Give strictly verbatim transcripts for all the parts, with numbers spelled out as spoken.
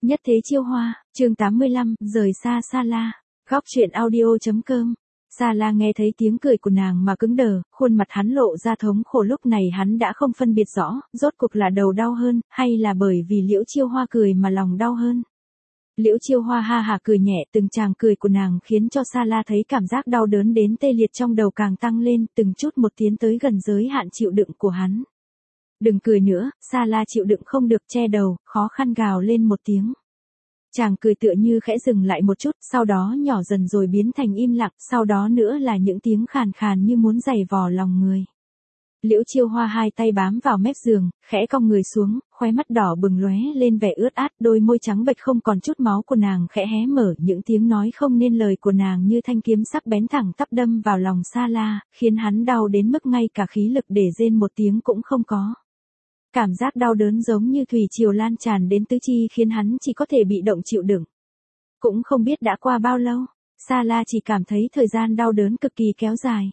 Nhất thế chiêu hoa, chương tám mươi lăm, rời xa Sa La. Góc truyện audio.com. Sa La nghe thấy tiếng cười của nàng mà cứng đờ, khuôn mặt hắn lộ ra thống khổ, lúc này hắn đã không phân biệt rõ, rốt cuộc là đầu đau hơn, hay là bởi vì Liễu Chiêu Hoa cười mà lòng đau hơn. Liễu Chiêu Hoa ha hả cười nhẹ, từng tràng cười của nàng khiến cho Sa La thấy cảm giác đau đớn đến tê liệt trong đầu càng tăng lên, từng chút một tiến tới gần giới hạn chịu đựng của hắn. Đừng cười nữa, Sa La chịu đựng không được, che đầu, khó khăn gào lên một tiếng. Chàng cười tựa như khẽ dừng lại một chút, sau đó nhỏ dần rồi biến thành im lặng, sau đó nữa là những tiếng khàn khàn như muốn giày vò lòng người. Liễu Chiêu Hoa hai tay bám vào mép giường, khẽ cong người xuống, khóe mắt đỏ bừng lóe lên vẻ ướt át, đôi môi trắng bệch không còn chút máu của nàng khẽ hé mở, những tiếng nói không nên lời của nàng như thanh kiếm sắc bén thẳng tắp đâm vào lòng Sa La, khiến hắn đau đến mức ngay cả khí lực để rên một tiếng cũng không có. Cảm giác đau đớn giống như thủy triều lan tràn đến tứ chi khiến hắn chỉ có thể bị động chịu đựng. Cũng không biết đã qua bao lâu, Sa La chỉ cảm thấy thời gian đau đớn cực kỳ kéo dài.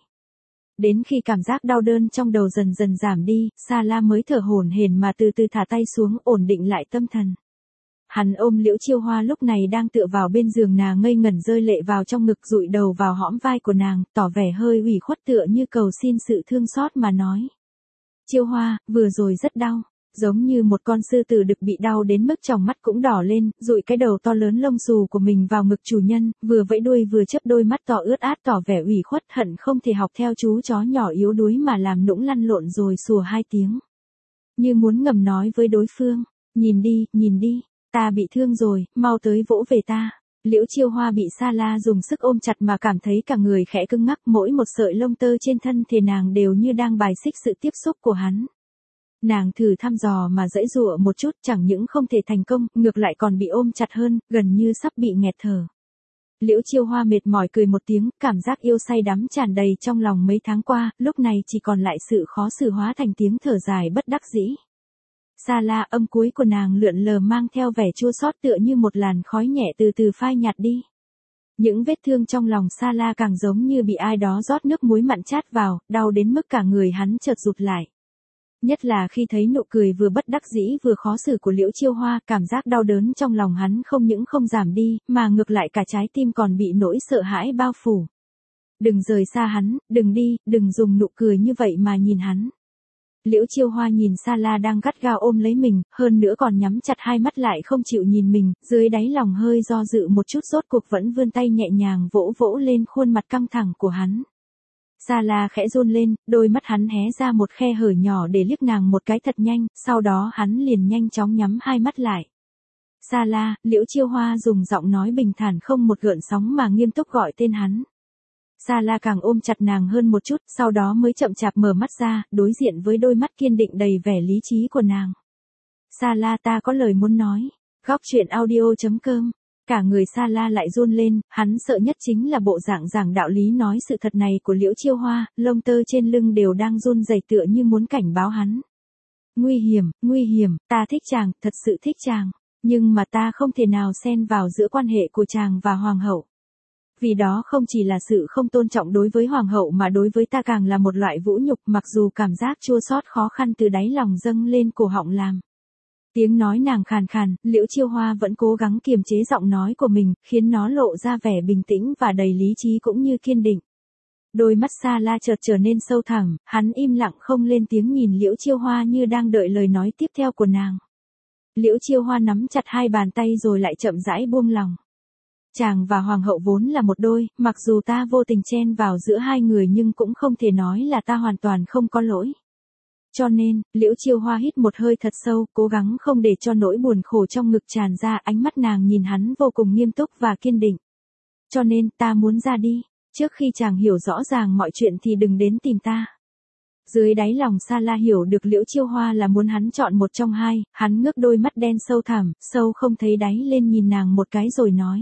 Đến khi cảm giác đau đớn trong đầu dần dần giảm đi, Sa La mới thở hổn hển mà từ từ thả tay xuống, ổn định lại tâm thần. Hắn ôm Liễu Chiêu Hoa lúc này đang tựa vào bên giường nàng, ngây ngẩn rơi lệ vào trong ngực, dụi đầu vào hõm vai của nàng, tỏ vẻ hơi ủy khuất tựa như cầu xin sự thương xót mà nói. Chiêu Hoa, vừa rồi rất đau, giống như một con sư tử đực bị đau đến mức tròng mắt cũng đỏ lên, dụi cái đầu to lớn lông xù của mình vào ngực chủ nhân, vừa vẫy đuôi vừa chớp đôi mắt to ướt át tỏ vẻ ủy khuất, hận không thể học theo chú chó nhỏ yếu đuối mà làm nũng lăn lộn rồi sủa hai tiếng. Như muốn ngầm nói với đối phương, nhìn đi, nhìn đi, ta bị thương rồi, mau tới vỗ về ta. Liễu Chiêu Hoa bị Sa La dùng sức ôm chặt mà cảm thấy cả người khẽ cứng ngắc, mỗi một sợi lông tơ trên thân thể nàng đều như đang bài xích sự tiếp xúc của hắn. Nàng thử thăm dò mà giãy giụa một chút, chẳng những không thể thành công, ngược lại còn bị ôm chặt hơn, gần như sắp bị nghẹt thở. Liễu Chiêu Hoa mệt mỏi cười một tiếng, cảm giác yêu say đắm tràn đầy trong lòng mấy tháng qua, lúc này chỉ còn lại sự khó xử hóa thành tiếng thở dài bất đắc dĩ. Sa La, âm cuối của nàng lượn lờ mang theo vẻ chua xót tựa như một làn khói nhẹ từ từ phai nhạt đi. Những vết thương trong lòng Sa La càng giống như bị ai đó rót nước muối mặn chát vào, đau đến mức cả người hắn chợt rụt lại. Nhất là khi thấy nụ cười vừa bất đắc dĩ vừa khó xử của Liễu Chiêu Hoa, cảm giác đau đớn trong lòng hắn không những không giảm đi, mà ngược lại cả trái tim còn bị nỗi sợ hãi bao phủ. Đừng rời xa hắn, đừng đi, đừng dùng nụ cười như vậy mà nhìn hắn. Liễu Chiêu Hoa nhìn Sa La đang gắt gao ôm lấy mình, hơn nữa còn nhắm chặt hai mắt lại không chịu nhìn mình, dưới đáy lòng hơi do dự một chút, rốt cuộc vẫn vươn tay nhẹ nhàng vỗ vỗ lên khuôn mặt căng thẳng của hắn. Sa La khẽ run lên, đôi mắt hắn hé ra một khe hở nhỏ để liếc nàng một cái thật nhanh, sau đó hắn liền nhanh chóng nhắm hai mắt lại. Sa La, Liễu Chiêu Hoa dùng giọng nói bình thản không một gợn sóng mà nghiêm túc gọi tên hắn. Sa La càng ôm chặt nàng hơn một chút, sau đó mới chậm chạp mở mắt ra, đối diện với đôi mắt kiên định đầy vẻ lý trí của nàng. Sa La, ta có lời muốn nói. Góc truyện audio.com. Cả người Sa La lại run lên, hắn sợ nhất chính là bộ dạng giảng đạo lý nói sự thật này của Liễu Chiêu Hoa, lông tơ trên lưng đều đang run rẩy tựa như muốn cảnh báo hắn. Nguy hiểm, nguy hiểm, ta thích chàng, thật sự thích chàng, nhưng mà ta không thể nào xen vào giữa quan hệ của chàng và hoàng hậu. Vì đó không chỉ là sự không tôn trọng đối với hoàng hậu mà đối với ta càng là một loại vũ nhục, mặc dù cảm giác chua xót khó khăn từ đáy lòng dâng lên cổ họng làm. Tiếng nói nàng khàn khàn, Liễu Chiêu Hoa vẫn cố gắng kiềm chế giọng nói của mình, khiến nó lộ ra vẻ bình tĩnh và đầy lý trí cũng như kiên định. Đôi mắt Sa La chợt trở nên sâu thẳm, hắn im lặng không lên tiếng nhìn Liễu Chiêu Hoa như đang đợi lời nói tiếp theo của nàng. Liễu Chiêu Hoa nắm chặt hai bàn tay rồi lại chậm rãi buông lòng. Chàng và hoàng hậu vốn là một đôi, mặc dù ta vô tình chen vào giữa hai người nhưng cũng không thể nói là ta hoàn toàn không có lỗi. Cho nên, Liễu Chiêu Hoa hít một hơi thật sâu, cố gắng không để cho nỗi buồn khổ trong ngực tràn ra, ánh mắt nàng nhìn hắn vô cùng nghiêm túc và kiên định. Cho nên, ta muốn ra đi, trước khi chàng hiểu rõ ràng mọi chuyện thì đừng đến tìm ta. Dưới đáy lòng Sa La hiểu được Liễu Chiêu Hoa là muốn hắn chọn một trong hai, hắn ngước đôi mắt đen sâu thẳm, sâu không thấy đáy lên nhìn nàng một cái rồi nói.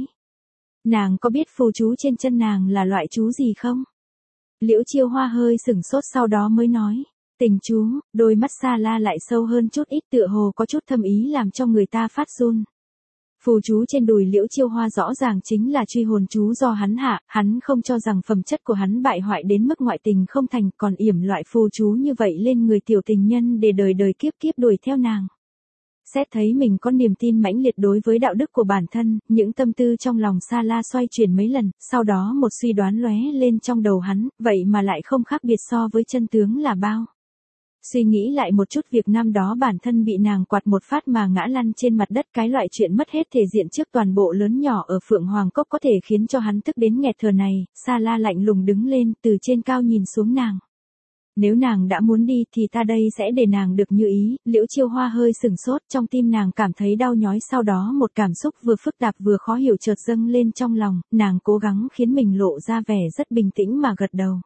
Nàng có biết phù chú trên chân nàng là loại chú gì không? Liễu Chiêu Hoa hơi sửng sốt sau đó mới nói. Tình chú, đôi mắt Sa La lại sâu hơn chút ít tựa hồ có chút thâm ý làm cho người ta phát run. Phù chú trên đùi Liễu Chiêu Hoa rõ ràng chính là truy hồn chú do hắn hạ, hắn không cho rằng phẩm chất của hắn bại hoại đến mức ngoại tình không thành, còn yểm loại phù chú như vậy lên người tiểu tình nhân để đời đời kiếp kiếp đuổi theo nàng. Xét thấy mình có niềm tin mãnh liệt đối với đạo đức của bản thân, những tâm tư trong lòng Sa La xoay chuyển mấy lần, sau đó một suy đoán lóe lên trong đầu hắn, vậy mà lại không khác biệt so với chân tướng là bao. Suy nghĩ lại một chút việc năm đó bản thân bị nàng quạt một phát mà ngã lăn trên mặt đất, cái loại chuyện mất hết thể diện trước toàn bộ lớn nhỏ ở Phượng Hoàng Cốc có thể khiến cho hắn tức đến nghẹt thở này. Sa La lạnh lùng đứng lên, từ trên cao nhìn xuống nàng. Nếu nàng đã muốn đi thì ta đây sẽ để nàng được như ý. Liễu Chiêu Hoa hơi sừng sốt, trong tim nàng cảm thấy đau nhói, sau đó một cảm xúc vừa phức tạp vừa khó hiểu chợt dâng lên trong lòng, nàng cố gắng khiến mình lộ ra vẻ rất bình tĩnh mà gật đầu.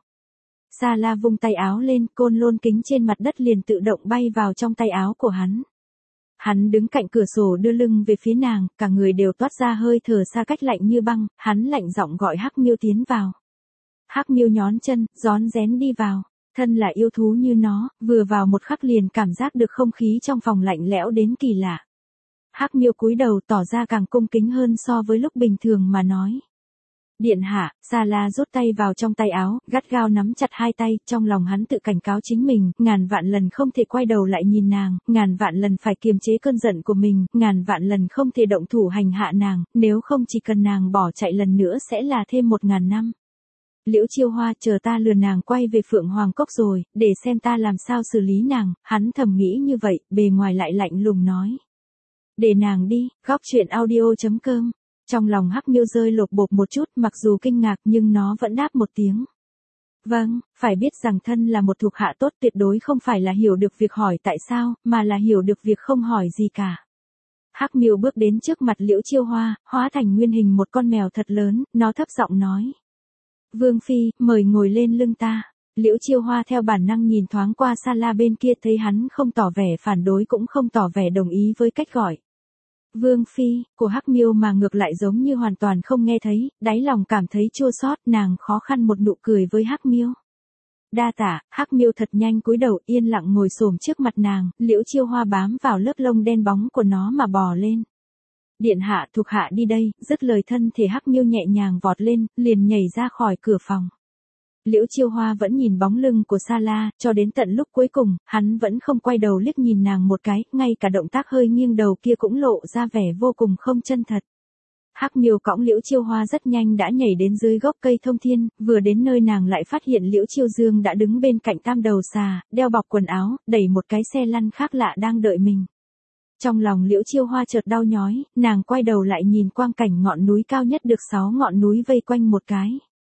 Sa La vung tay áo lên, côn lôn kính trên mặt đất liền tự động bay vào trong tay áo của hắn. Hắn đứng cạnh cửa sổ đưa lưng về phía nàng, cả người đều toát ra hơi thở xa cách lạnh như băng, hắn lạnh giọng gọi Hắc Miêu tiến vào. Hắc Miêu nhón chân, rón rén đi vào. Thân là yêu thú như nó, vừa vào một khắc liền cảm giác được không khí trong phòng lạnh lẽo đến kỳ lạ. Hắc Miêu cúi đầu tỏ ra càng cung kính hơn so với lúc bình thường mà nói. Điện hạ. Sa La rút tay vào trong tay áo, gắt gao nắm chặt hai tay, trong lòng hắn tự cảnh cáo chính mình, ngàn vạn lần không thể quay đầu lại nhìn nàng, ngàn vạn lần phải kiềm chế cơn giận của mình, ngàn vạn lần không thể động thủ hành hạ nàng, nếu không chỉ cần nàng bỏ chạy lần nữa sẽ là thêm một ngàn năm. Liễu Chiêu Hoa, chờ ta lừa nàng quay về Phượng Hoàng Cốc rồi, để xem ta làm sao xử lý nàng. Hắn thầm nghĩ như vậy, bề ngoài lại lạnh lùng nói. Để nàng đi. Góc truyện audio chấm com. Trong lòng Hắc Miêu rơi lột bột một chút, mặc dù kinh ngạc nhưng nó vẫn đáp một tiếng. Vâng, phải biết rằng thân là một thuộc hạ tốt tuyệt đối không phải là hiểu được việc hỏi tại sao, mà là hiểu được việc không hỏi gì cả. Hắc Miêu bước đến trước mặt Liễu Chiêu Hoa, hóa thành nguyên hình một con mèo thật lớn, nó thấp giọng nói. Vương Phi, mời ngồi lên lưng ta. Liễu Chiêu Hoa theo bản năng nhìn thoáng qua Sa La bên kia, thấy hắn không tỏ vẻ phản đối cũng không tỏ vẻ đồng ý với cách gọi. Vương Phi, của Hắc Miêu mà ngược lại giống như hoàn toàn không nghe thấy, đáy lòng cảm thấy chua xót, nàng khó khăn một nụ cười với Hắc Miêu. Đa tạ. Hắc Miêu thật nhanh cúi đầu yên lặng ngồi xổm trước mặt nàng, Liễu Chiêu Hoa bám vào lớp lông đen bóng của nó mà bò lên. Điện hạ, thuộc hạ đi đây. Dứt lời thân thể Hắc Miêu nhẹ nhàng vọt lên, liền nhảy ra khỏi cửa phòng. Liễu Chiêu Hoa vẫn nhìn bóng lưng của Sa La, cho đến tận lúc cuối cùng, hắn vẫn không quay đầu liếc nhìn nàng một cái, ngay cả động tác hơi nghiêng đầu kia cũng lộ ra vẻ vô cùng không chân thật. Hắc Miêu cõng Liễu Chiêu Hoa rất nhanh đã nhảy đến dưới gốc cây thông thiên, vừa đến nơi nàng lại phát hiện Liễu Chiêu Dương đã đứng bên cạnh tam đầu xà, đeo bọc quần áo, đẩy một cái xe lăn khác lạ đang đợi mình. Trong lòng Liễu Chiêu Hoa chợt đau nhói, nàng quay đầu lại nhìn quang cảnh ngọn núi cao nhất được sáu ngọn núi vây quanh một cái.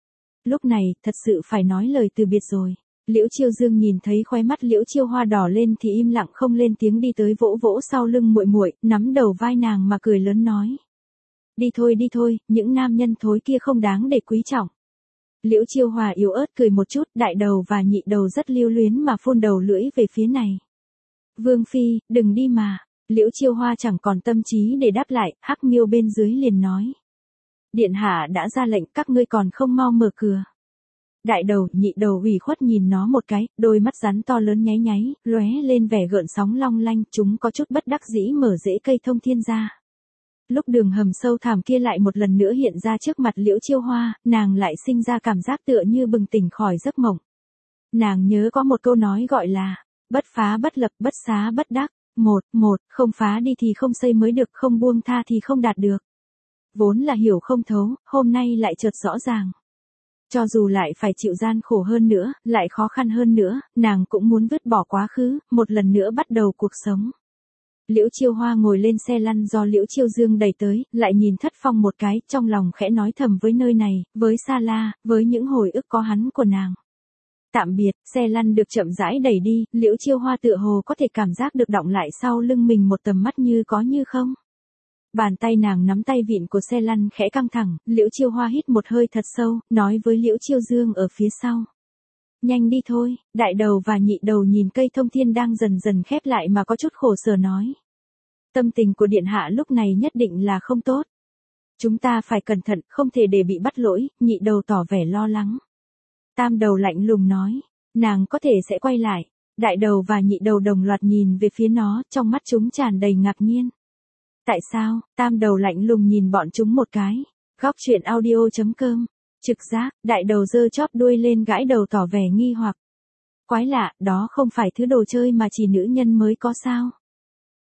Lúc này, thật sự phải nói lời từ biệt rồi. Liễu Chiêu Dương nhìn thấy khóe mắt Liễu Chiêu Hoa đỏ lên thì im lặng không lên tiếng, đi tới vỗ vỗ sau lưng muội muội, nắm đầu vai nàng mà cười lớn nói. Đi thôi đi thôi, những nam nhân thối kia không đáng để quý trọng. Liễu Chiêu Hoa yếu ớt cười một chút, đại đầu và nhị đầu rất lưu luyến mà phun đầu lưỡi về phía này. Vương Phi, đừng đi mà. Liễu Chiêu Hoa chẳng còn tâm trí để đáp lại, Hắc Miêu bên dưới liền nói. Điện hạ đã ra lệnh, các ngươi còn không mau mở cửa. Đại đầu, nhị đầu ủy khuất nhìn nó một cái, đôi mắt rắn to lớn nháy nháy, lóe lên vẻ gợn sóng long lanh, chúng có chút bất đắc dĩ mở rễ cây thông thiên ra. Lúc đường hầm sâu thẳm kia lại một lần nữa hiện ra trước mặt Liễu Chiêu Hoa, nàng lại sinh ra cảm giác tựa như bừng tỉnh khỏi giấc mộng. Nàng nhớ có một câu nói gọi là, bất phá bất lập, bất xá bất đắc. Một, một, không phá đi thì không xây mới được, không buông tha thì không đạt được. Vốn là hiểu không thấu, hôm nay lại chợt rõ ràng. Cho dù lại phải chịu gian khổ hơn nữa, lại khó khăn hơn nữa, nàng cũng muốn vứt bỏ quá khứ, một lần nữa bắt đầu cuộc sống. Liễu Chiêu Hoa ngồi lên xe lăn do Liễu Chiêu Dương đẩy tới, lại nhìn Thất Phong một cái, trong lòng khẽ nói thầm với nơi này, với Sa La, với những hồi ức có hắn của nàng. Tạm biệt, xe lăn được chậm rãi đẩy đi, Liễu Chiêu Hoa tựa hồ có thể cảm giác được đọng lại sau lưng mình một tầm mắt như có như không. Bàn tay nàng nắm tay vịn của xe lăn khẽ căng thẳng, Liễu Chiêu Hoa hít một hơi thật sâu, nói với Liễu Chiêu Dương ở phía sau. Nhanh đi thôi. Đại đầu và nhị đầu nhìn cây thông thiên đang dần dần khép lại mà có chút khổ sở nói. Tâm tình của điện hạ lúc này nhất định là không tốt. Chúng ta phải cẩn thận, không thể để bị bắt lỗi, nhị đầu tỏ vẻ lo lắng. Tam đầu lạnh lùng nói, nàng có thể sẽ quay lại. Đại đầu và nhị đầu đồng loạt nhìn về phía nó, trong mắt chúng tràn đầy ngạc nhiên. Tại sao? Tam đầu lạnh lùng nhìn bọn chúng một cái. Góc truyện audio chấm com. Trực giác, đại đầu giơ chóp đuôi lên gãi đầu tỏ vẻ nghi hoặc. Quái lạ, đó không phải thứ đồ chơi mà chỉ nữ nhân mới có sao?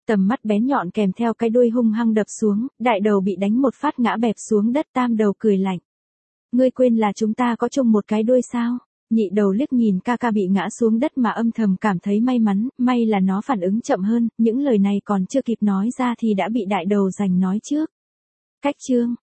tầm mắt bén nhọn kèm theo cái đuôi hung hăng đập xuống, đại đầu bị đánh một phát ngã bẹp xuống đất. Tam đầu cười lạnh. Ngươi quên là chúng ta có chung một cái đuôi sao? Nhị đầu liếc nhìn ca ca bị ngã xuống đất mà âm thầm cảm thấy may mắn, may là nó phản ứng chậm hơn, những lời này còn chưa kịp nói ra thì đã bị đại đầu giành nói trước. Cách chương